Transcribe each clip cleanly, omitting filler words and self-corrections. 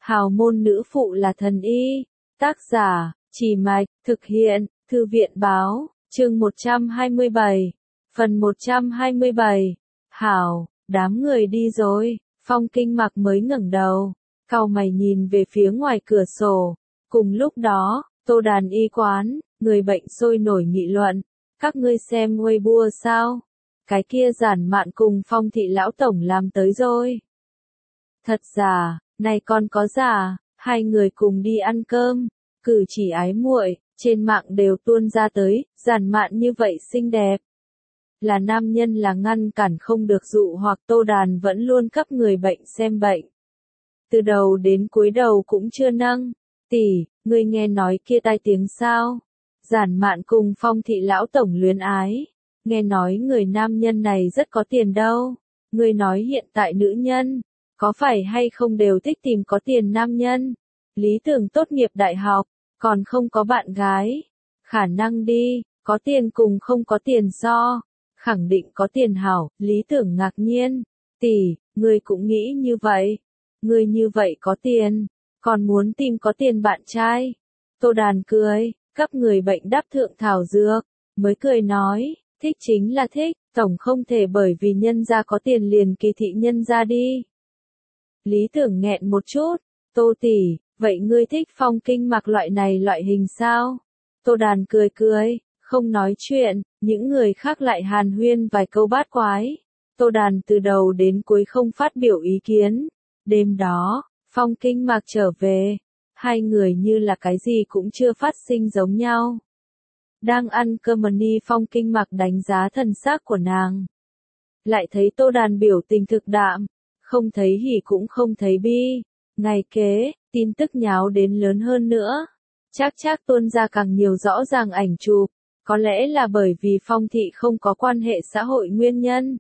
Hào môn nữ phụ là thần y. Tác giả, Chỉ Mạch, thực hiện, Thư viện Báo, chương 127, phần 127. Hảo, đám người đi rồi, Phong Kinh Mặc mới ngẩng đầu, cau mày nhìn về phía ngoài cửa sổ. Cùng lúc đó, Tô Đàn y quán, người bệnh sôi nổi nghị luận, các ngươi xem Weibo sao? Cái kia Giản Mạn cùng Phong thị lão tổng làm tới rồi. Thật giả, này còn có giả, hai người cùng đi ăn cơm, cử chỉ ái muội, trên mạng đều tuôn ra tới, Giản Mạn như vậy xinh đẹp. Là nam nhân là ngăn cản không được dụ hoặc. Tô Đàn vẫn luôn cấp người bệnh xem bệnh. Từ đầu đến cuối đầu cũng chưa nâng. Tỷ, ngươi nghe nói kia tai tiếng sao? Giản Mạn cùng Phong thị lão tổng luyến ái. Nghe nói người nam nhân này rất có tiền đâu. Ngươi nói hiện tại nữ nhân, có phải hay không đều thích tìm có tiền nam nhân? Lý Tưởng tốt nghiệp đại học, còn không có bạn gái. Khả năng đi, có tiền cùng không có tiền so. Khẳng định có tiền hảo. Lý Tưởng ngạc nhiên. Tỷ, ngươi cũng nghĩ như vậy. Ngươi như vậy có tiền, còn muốn tìm có tiền bạn trai. Tô Đàn cười, cấp người bệnh đắp thượng thảo dược, mới cười nói, thích chính là thích, tổng không thể bởi vì nhân gia có tiền liền kỳ thị nhân gia đi. Lý Tưởng nghẹn một chút, Tô tỷ, vậy ngươi thích Phong Kinh Mặc loại này loại hình sao? Tô Đàn cười cười, không nói chuyện, những người khác lại hàn huyên vài câu bát quái. Tô Đàn từ đầu đến cuối không phát biểu ý kiến. Đêm đó, Phong Kinh Mặc trở về, hai người như là cái gì cũng chưa phát sinh giống nhau. Đang ăn cơm ni, Phong Kinh Mặc đánh giá thần sắc của nàng. Lại thấy Tô Đàn biểu tình thực đạm, không thấy hỉ cũng không thấy bi. Ngày kế, tin tức nháo đến lớn hơn nữa. Chắc tuôn ra càng nhiều rõ ràng ảnh chụp, có lẽ là bởi vì Phong thị không có quan hệ xã hội nguyên nhân.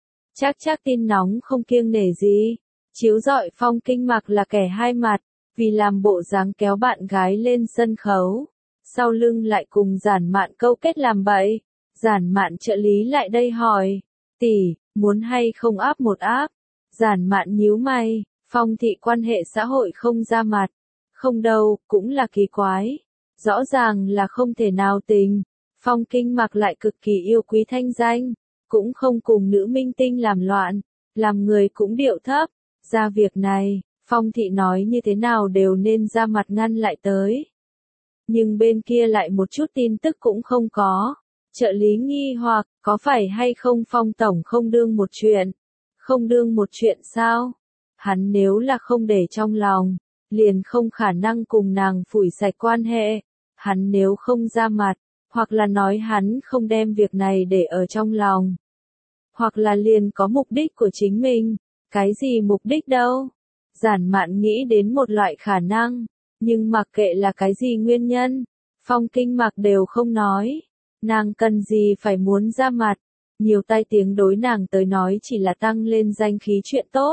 Chắc tin nóng không kiêng nể gì. Chiếu rọi Phong Kinh Mặc là kẻ hai mặt, vì làm bộ dáng kéo bạn gái lên sân khấu, sau lưng lại cùng Giản Mạn câu kết làm bậy. Giản Mạn trợ lý lại đây hỏi, tỷ, muốn hay không áp một áp? Giản Mạn nhíu mày, Phong thị quan hệ xã hội không ra mặt. Không đâu, cũng là kỳ quái. Rõ ràng là không thể nào tình. Phong Kinh Mặc lại cực kỳ yêu quý thanh danh, cũng không cùng nữ minh tinh làm loạn, làm người cũng điệu thấp. Ra việc này, Phong thị nói như thế nào đều nên ra mặt ngăn lại tới. Nhưng bên kia lại một chút tin tức cũng không có. Trợ lý nghi hoặc, có phải hay không Phong tổng không đương một chuyện? Không đương một chuyện sao? Hắn nếu là không để trong lòng, liền không khả năng cùng nàng phủi sạch quan hệ. Hắn nếu không ra mặt, hoặc là nói hắn không đem việc này để ở trong lòng, hoặc là liền có mục đích của chính mình. Cái gì mục đích đâu? Giản Mạn nghĩ đến một loại khả năng, nhưng mặc kệ là cái gì nguyên nhân, Phong Kinh Mặc đều không nói. Nàng cần gì phải muốn ra mặt, nhiều tai tiếng đối nàng tới nói chỉ là tăng lên danh khí chuyện tốt.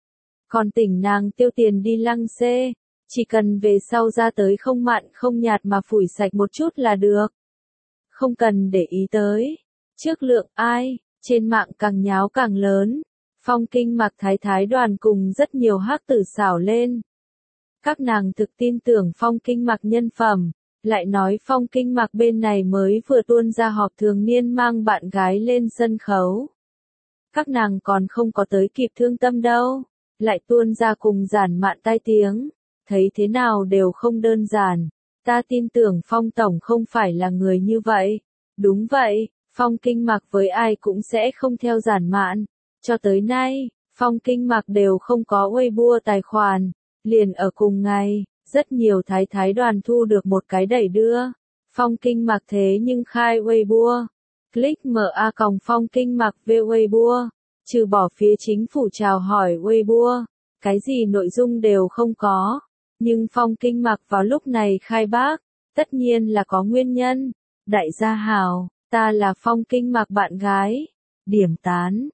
Còn tỉnh nàng tiêu tiền đi lăng xê, chỉ cần về sau ra tới không mặn không nhạt mà phủi sạch một chút là được. Không cần để ý tới. Trước lượng ai, trên mạng càng nháo càng lớn. Phong Kinh Mặc thái đoàn cùng rất nhiều hắc tử xảo lên. Các nàng thực tin tưởng Phong Kinh Mặc nhân phẩm, lại nói Phong Kinh Mặc bên này mới vừa tuôn ra họp thường niên mang bạn gái lên sân khấu. Các nàng còn không có tới kịp thương tâm đâu, lại tuôn ra cùng Giản Mạn tai tiếng, thấy thế nào đều không đơn giản. Ta tin tưởng Phong tổng không phải là người như vậy. Đúng vậy, Phong Kinh Mặc với ai cũng sẽ không theo Giản Mạn. Cho tới nay, Phong Kinh Mặc đều không có Weibo tài khoản. Liền ở cùng ngày, rất nhiều thái đoàn thu được một cái đẩy đưa. Phong Kinh Mặc thế nhưng khai Weibo. Click MA Phong Kinh Mặc về Weibo. Trừ bỏ phía chính phủ chào hỏi Weibo, cái gì nội dung đều không có. Nhưng Phong Kinh Mặc vào lúc này khai bác, tất nhiên là có nguyên nhân. Đại gia hào, ta là Phong Kinh Mặc bạn gái. Điểm tán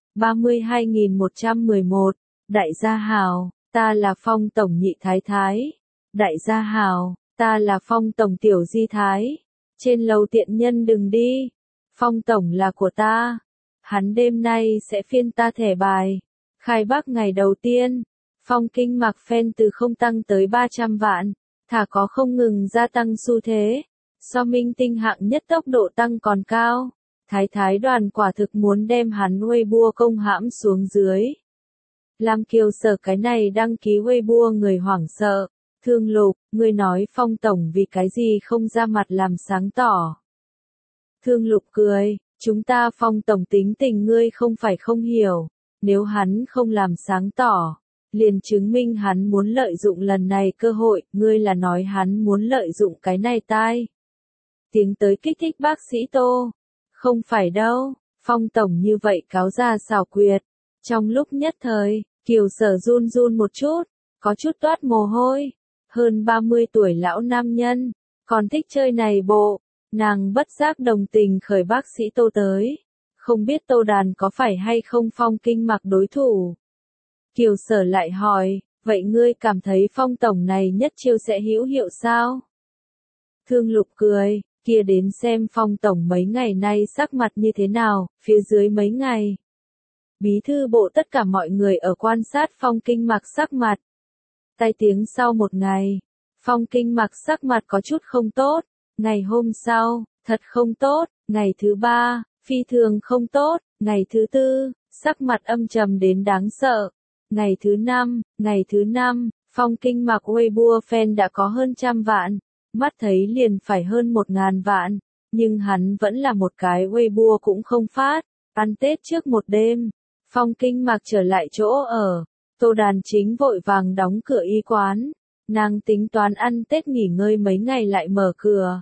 32.111. Đại gia hào, ta là Phong tổng nhị thái. Đại gia hào, ta là Phong tổng tiểu di thái. Trên lầu tiện nhân đừng đi. Phong tổng là của ta. Hắn đêm nay sẽ phiên ta thẻ bài. Khai bác ngày đầu tiên, Phong Kinh Mạc fan từ không tăng tới 300 vạn, thả có không ngừng gia tăng xu thế. So minh tinh hạng nhất tốc độ tăng còn cao. Thái đoàn quả thực muốn đem hắn Weibo công hãm xuống dưới. Làm Kiều Sở cái này đăng ký Weibo người hoảng sợ. Thương Lục, ngươi nói Phong tổng vì cái gì không ra mặt làm sáng tỏ. Thương Lục cười, chúng ta Phong tổng tính tình ngươi không phải không hiểu, nếu hắn không làm sáng tỏ, liền chứng minh hắn muốn lợi dụng lần này cơ hội, ngươi là nói hắn muốn lợi dụng cái này tai. Tiếng tới kích thích bác sĩ Tô. Không phải đâu, Phong tổng như vậy cáo ra xảo quyệt. Trong lúc nhất thời, Kiều Sở run run một chút, có chút toát mồ hôi. Hơn 30 tuổi lão nam nhân, còn thích chơi này bộ. Nàng bất giác đồng tình khởi bác sĩ Tô tới. Không biết Tô Đàn có phải hay không Phong Kinh Mạc đối thủ. Kiều Sở lại hỏi, vậy ngươi cảm thấy Phong tổng này nhất chiêu sẽ hữu hiệu sao? Thương Lục cười, kia đến xem Phong tổng mấy ngày nay sắc mặt như thế nào, phía dưới mấy ngày. Bí thư bộ tất cả mọi người ở quan sát Phong Kinh Mạc sắc mặt. Tai tiếng sau một ngày, Phong Kinh Mạc sắc mặt có chút không tốt, ngày hôm sau, thật không tốt, ngày thứ ba, phi thường không tốt, ngày thứ tư, sắc mặt âm trầm đến đáng sợ. Ngày thứ năm, Phong Kinh Mạc Weibo fan đã có hơn 100 vạn, mắt thấy liền phải hơn 1000 vạn, nhưng hắn vẫn là một cái Weibo cũng không phát. Ăn Tết trước một đêm, Phong Kinh Mạc trở lại chỗ ở, Tô Đàn chính vội vàng đóng cửa y quán, nàng tính toán ăn Tết nghỉ ngơi mấy ngày lại mở cửa.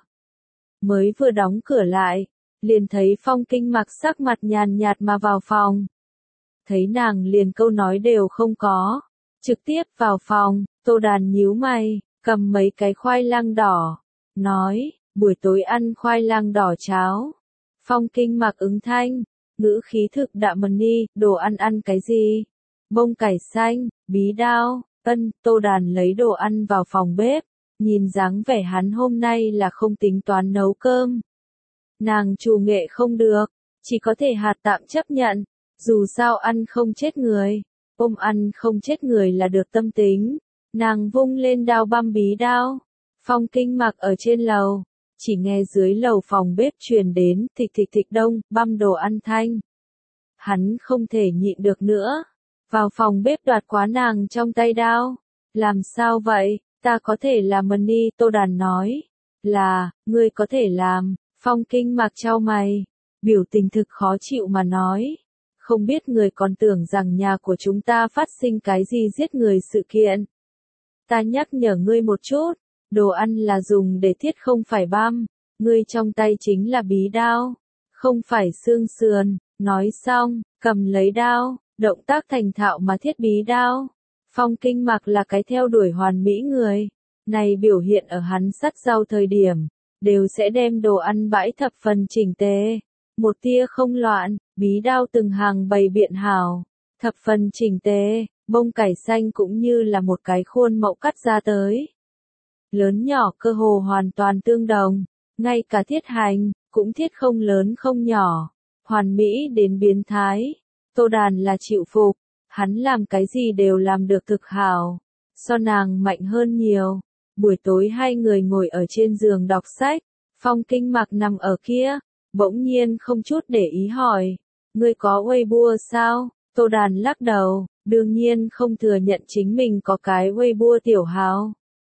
Mới vừa đóng cửa lại, liền thấy Phong Kinh Mạc sắc mặt nhàn nhạt mà vào phòng. Thấy nàng liền câu nói đều không có, trực tiếp vào phòng, Tô Đàn nhíu mày, cầm mấy cái khoai lang đỏ, nói, buổi tối ăn khoai lang đỏ cháo. Phong Kinh Mạc ứng thanh, ngữ khí thực đạm ni, đồ ăn cái gì? Bông cải xanh, bí đao, Tô Đàn lấy đồ ăn vào phòng bếp, nhìn dáng vẻ hắn hôm nay là không tính toán nấu cơm. Nàng chủ nghệ không được, chỉ có thể hạt tạm chấp nhận, dù sao ăn không chết người, ăn không chết người là được tâm tính. Nàng vung lên đao băm bí đao. Phong Kinh Mạc ở trên lầu, chỉ nghe dưới lầu phòng bếp truyền đến thịch thịch thịch đông, băm đồ ăn thanh. Hắn không thể nhịn được nữa, vào phòng bếp đoạt quá nàng trong tay đao. Làm sao vậy, ta có thể làm money, Tô Đàn nói. Là, ngươi có thể làm, Phong Kinh Mạc chau mày, biểu tình thực khó chịu mà nói. Không biết người còn tưởng rằng nhà của chúng ta phát sinh cái gì giết người sự kiện. Ta nhắc nhở ngươi một chút, đồ ăn là dùng để thiết không phải băm, ngươi trong tay chính là bí đao, không phải xương sườn. Nói xong, cầm lấy đao, động tác thành thạo mà thiết bí đao. Phong Kinh Mạc là cái theo đuổi hoàn mỹ người, này biểu hiện ở hắn sắt rau thời điểm, đều sẽ đem đồ ăn bãi thập phần chỉnh tề, một tia không loạn, bí đao từng hàng bày biện hảo, thập phần chỉnh tề, bông cải xanh cũng như là một cái khuôn mẫu cắt ra tới. Lớn nhỏ cơ hồ hoàn toàn tương đồng, ngay cả thiết hành, cũng thiết không lớn không nhỏ, hoàn mỹ đến biến thái. Tô Đàn là chịu phục, hắn làm cái gì đều làm được thực hảo, so nàng mạnh hơn nhiều. Buổi tối hai người ngồi ở trên giường đọc sách, Phong Kinh Mạc nằm ở kia, bỗng nhiên không chút để ý hỏi, ngươi có Weibo sao? Tô Đàn lắc đầu, đương nhiên không thừa nhận chính mình có cái Weibo tiểu hào.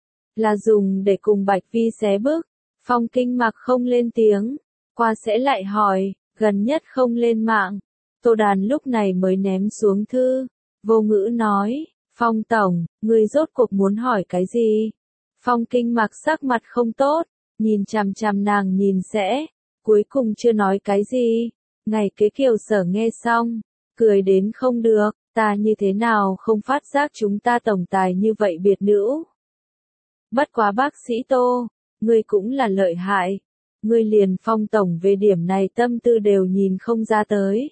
Là dùng để cùng Bạch Vi xé bức. Phong Kinh Mạc không lên tiếng, qua sẽ lại hỏi, gần nhất không lên mạng. Tô Đàn lúc này mới ném xuống thư, vô ngữ nói, Phong tổng, ngươi rốt cuộc muốn hỏi cái gì? Phong Kinh Mạc sắc mặt không tốt, nhìn chằm chằm nàng nhìn sẽ, cuối cùng chưa nói cái gì. Ngày kế Kiều Sở nghe xong, cười đến không được, ta như thế nào không phát giác chúng ta tổng tài như vậy biệt nữ. Bất quá bác sĩ Tô, ngươi cũng là lợi hại, ngươi liền Phong tổng về điểm này tâm tư đều nhìn không ra tới.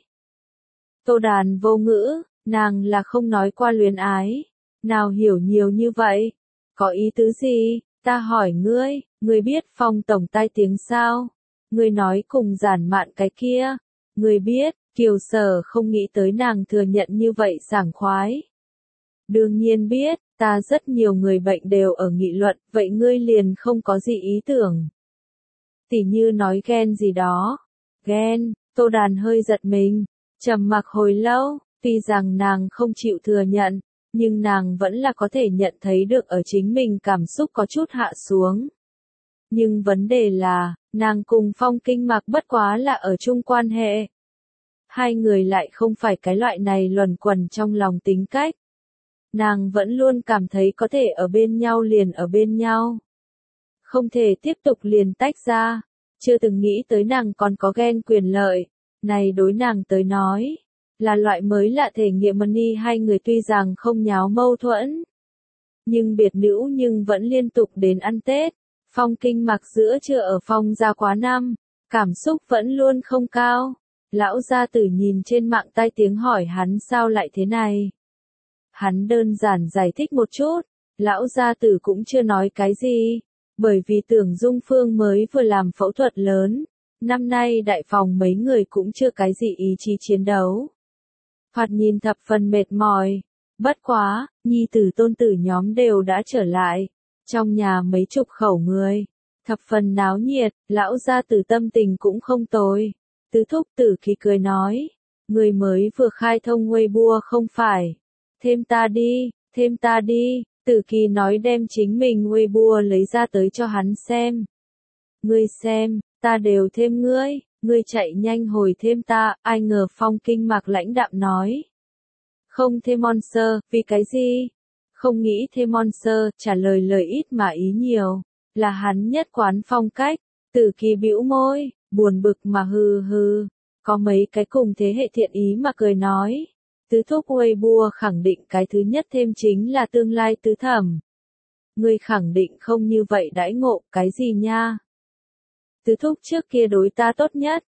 Tô Đàn vô ngữ, nàng là không nói qua luyến ái, nào hiểu nhiều như vậy, có ý tứ gì, ta hỏi ngươi biết Phong tổng tai tiếng sao, ngươi nói cùng Giản Mạn cái kia, ngươi biết. Kiều Sở không nghĩ tới nàng thừa nhận như vậy sảng khoái. Đương nhiên biết, ta rất nhiều người bệnh đều ở nghị luận, vậy ngươi liền không có gì ý tưởng. Tỉ như nói ghen gì đó. Ghen, Tô Đàn hơi giật mình, trầm mặc hồi lâu, tuy rằng nàng không chịu thừa nhận, nhưng nàng vẫn là có thể nhận thấy được ở chính mình cảm xúc có chút hạ xuống. Nhưng vấn đề là, nàng cùng Phong Kinh Mặc bất quá là ở chung quan hệ. Hai người lại không phải cái loại này luẩn quẩn trong lòng tính cách. Nàng vẫn luôn cảm thấy có thể ở bên nhau liền ở bên nhau. Không thể tiếp tục liền tách ra. Chưa từng nghĩ tới nàng còn có ghen quyền lợi. Này đối nàng tới nói, là loại mới lạ thể nghiệm money. Hai người tuy rằng không nháo mâu thuẫn, nhưng biệt nữ nhưng vẫn liên tục đến ăn Tết. Phong Kinh Mặc giữa trưa ở Phong gia quá năm, cảm xúc vẫn luôn không cao. Lão gia tử nhìn trên mạng tai tiếng hỏi hắn sao lại thế này. Hắn đơn giản giải thích một chút, lão gia tử cũng chưa nói cái gì, bởi vì Tưởng Dung Phương mới vừa làm phẫu thuật lớn, năm nay đại phòng mấy người cũng chưa cái gì ý chí chiến đấu. Thoạt nhìn thập phần mệt mỏi, bất quá, nhi tử tôn tử nhóm đều đã trở lại, trong nhà mấy chục khẩu người, thập phần náo nhiệt, lão gia tử tâm tình cũng không tồi. Tứ thúc Tử Kỳ cười nói, người mới vừa khai thông Weibo không phải. Thêm ta đi, Tử Kỳ nói đem chính mình Weibo lấy ra tới cho hắn xem. Ngươi xem, ta đều thêm ngươi chạy nhanh hồi thêm ta, ai ngờ Phong Kinh Mặc lãnh đạm nói. Không thêm Monster, vì cái gì? Không nghĩ thêm Monster, trả lời lời ít mà ý nhiều, là hắn nhất quán phong cách. Tử Kỳ bĩu môi, buồn bực mà hừ hừ, có mấy cái cùng thế hệ thiện ý mà cười nói. Tứ thúc Weibo khẳng định cái thứ nhất thêm chính là tương lai tứ thẩm. Ngươi khẳng định không như vậy đãi ngộ, cái gì nha? Tứ thúc trước kia đối ta tốt nhất,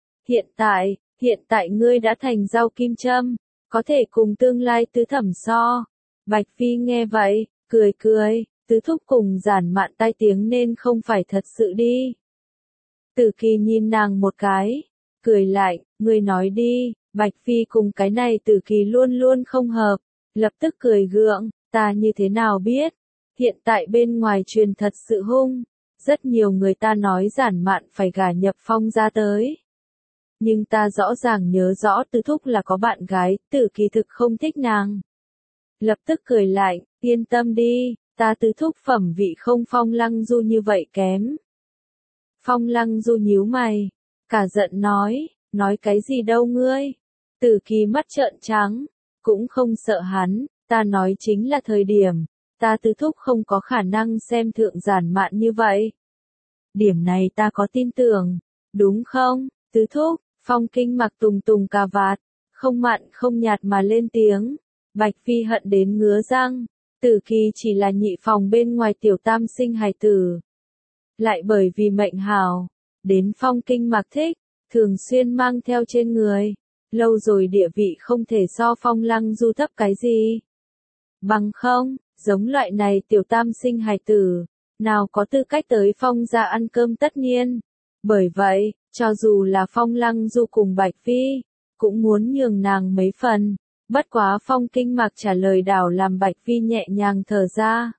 hiện tại ngươi đã thành rau kim châm, có thể cùng tương lai tứ thẩm so. Bạch Phi nghe vậy, cười, tứ thúc cùng giản mạn tai tiếng nên không phải thật sự đi. Tử Kỳ nhìn nàng một cái, cười lại, ngươi nói đi. Bạch Phi cùng cái này Tử Kỳ luôn luôn không hợp, lập tức cười gượng, ta như thế nào biết, hiện tại bên ngoài truyền thật sự hung, rất nhiều người ta nói giản mạn phải gả nhập Phong ra tới. Nhưng ta rõ ràng nhớ rõ Tứ thúc là có bạn gái, Tử Kỳ thực không thích nàng. Lập tức cười lại, yên tâm đi, ta Tứ thúc phẩm vị không Phong Lăng Du như vậy kém. Phong Lăng Du nhíu mày, cả giận nói cái gì đâu ngươi. Tử Kỳ mắt trợn trắng, cũng không sợ hắn, ta nói chính là thời điểm, ta Tứ thúc không có khả năng xem thượng giản mạn như vậy. Điểm này ta có tin tưởng, đúng không, Tứ thúc? Phong Kinh Mặc tùng cà vạt, không mặn không nhạt mà lên tiếng. Bạch Phi hận đến ngứa răng, Tử Kỳ chỉ là nhị phòng bên ngoài tiểu tam sinh hài tử. Lại bởi vì mệnh hào, đến Phong Kinh Mặc thích, thường xuyên mang theo trên người. Lâu rồi địa vị không thể so Phong Lăng Du thấp cái gì. Bằng không, giống loại này tiểu tam sinh hài tử, nào có tư cách tới Phong ra ăn cơm tất nhiên. Bởi vậy, cho dù là Phong Lăng Du cùng Bạch Phi, cũng muốn nhường nàng mấy phần. Bất quá Phong Kinh Mặc trả lời đảo làm Bạch Phi nhẹ nhàng thở ra.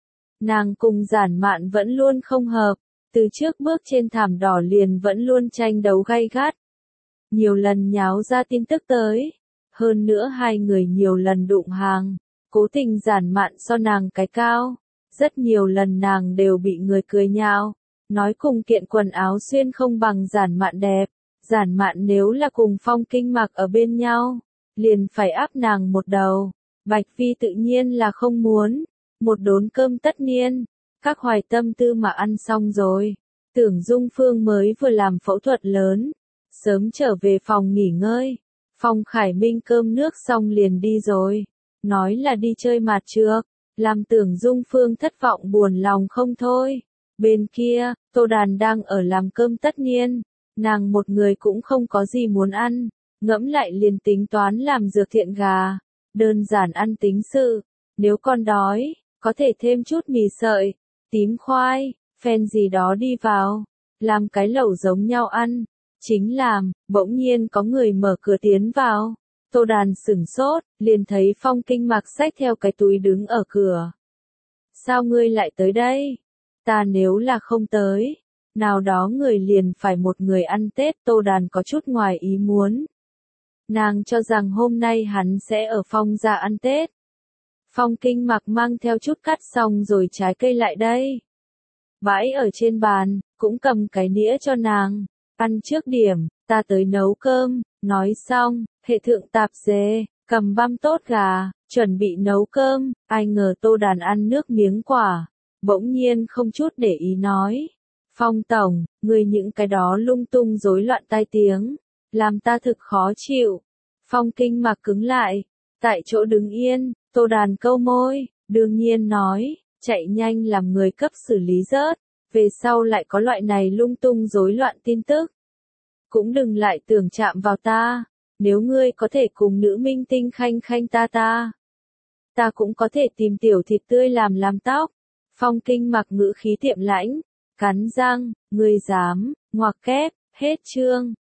Nàng cùng giản mạn vẫn luôn không hợp, từ trước bước trên thảm đỏ liền vẫn luôn tranh đấu gay gắt. Nhiều lần nháo ra tin tức tới, hơn nữa hai người nhiều lần đụng hàng, cố tình giản mạn so nàng cái cao, rất nhiều lần nàng đều bị người cười nhạo, nói cùng kiện quần áo xuyên không bằng giản mạn đẹp, giản mạn nếu là cùng Phong Kinh Mặc ở bên nhau, liền phải áp nàng một đầu, Bạch Phi tự nhiên là không muốn, một đốn cơm tất niên, các hoài tâm tư mà ăn xong rồi, Tưởng Dung Phương mới vừa làm phẫu thuật lớn. Sớm trở về phòng nghỉ ngơi, Phong Khải Minh cơm nước xong liền đi rồi, nói là đi chơi mạt trược, làm Tưởng Dung Phương thất vọng buồn lòng không thôi. Bên kia, Tô Đàn đang ở làm cơm tất niên, nàng một người cũng không có gì muốn ăn, ngẫm lại liền tính toán làm dược thiện gà, đơn giản ăn tính sự, nếu con đói, có thể thêm chút mì sợi, tím khoai, phen gì đó đi vào, làm cái lẩu giống nhau ăn. Chính làm, bỗng nhiên có người mở cửa tiến vào. Tô Đàn sửng sốt, liền thấy Phong Kinh Mặc xách theo cái túi đứng ở cửa. Sao ngươi lại tới đây? Ta nếu là không tới, nào đó người liền phải một người ăn Tết. Tô Đàn có chút ngoài ý muốn. Nàng cho rằng hôm nay hắn sẽ ở Phong gia ăn Tết. Phong Kinh Mặc mang theo chút cắt xong rồi trái cây lại đây. Bãi ở trên bàn, cũng cầm cái nĩa cho nàng. Ăn trước điểm, ta tới nấu cơm. Nói xong, hệ thượng tạp dề, cầm băm tốt gà, chuẩn bị nấu cơm. Ai ngờ Tô Đàn ăn nước miếng quả, bỗng nhiên không chút để ý nói. Phong tổng, người những cái đó lung tung rối loạn tai tiếng, làm ta thực khó chịu. Phong Kinh Mặc cứng lại, tại chỗ đứng yên. Tô Đàn câu môi, đương nhiên nói, chạy nhanh làm người cấp xử lý rớt, về sau lại có loại này lung tung rối loạn tin tức. Cũng đừng lại tưởng chạm vào ta, nếu ngươi có thể cùng nữ minh tinh Khanh Khanh ta cũng có thể tìm tiểu thịt tươi làm tóc. Phong Kinh Mặc ngữ khí tiệm lãnh, cắn răng, ngươi dám, ngoặc kép, hết chương.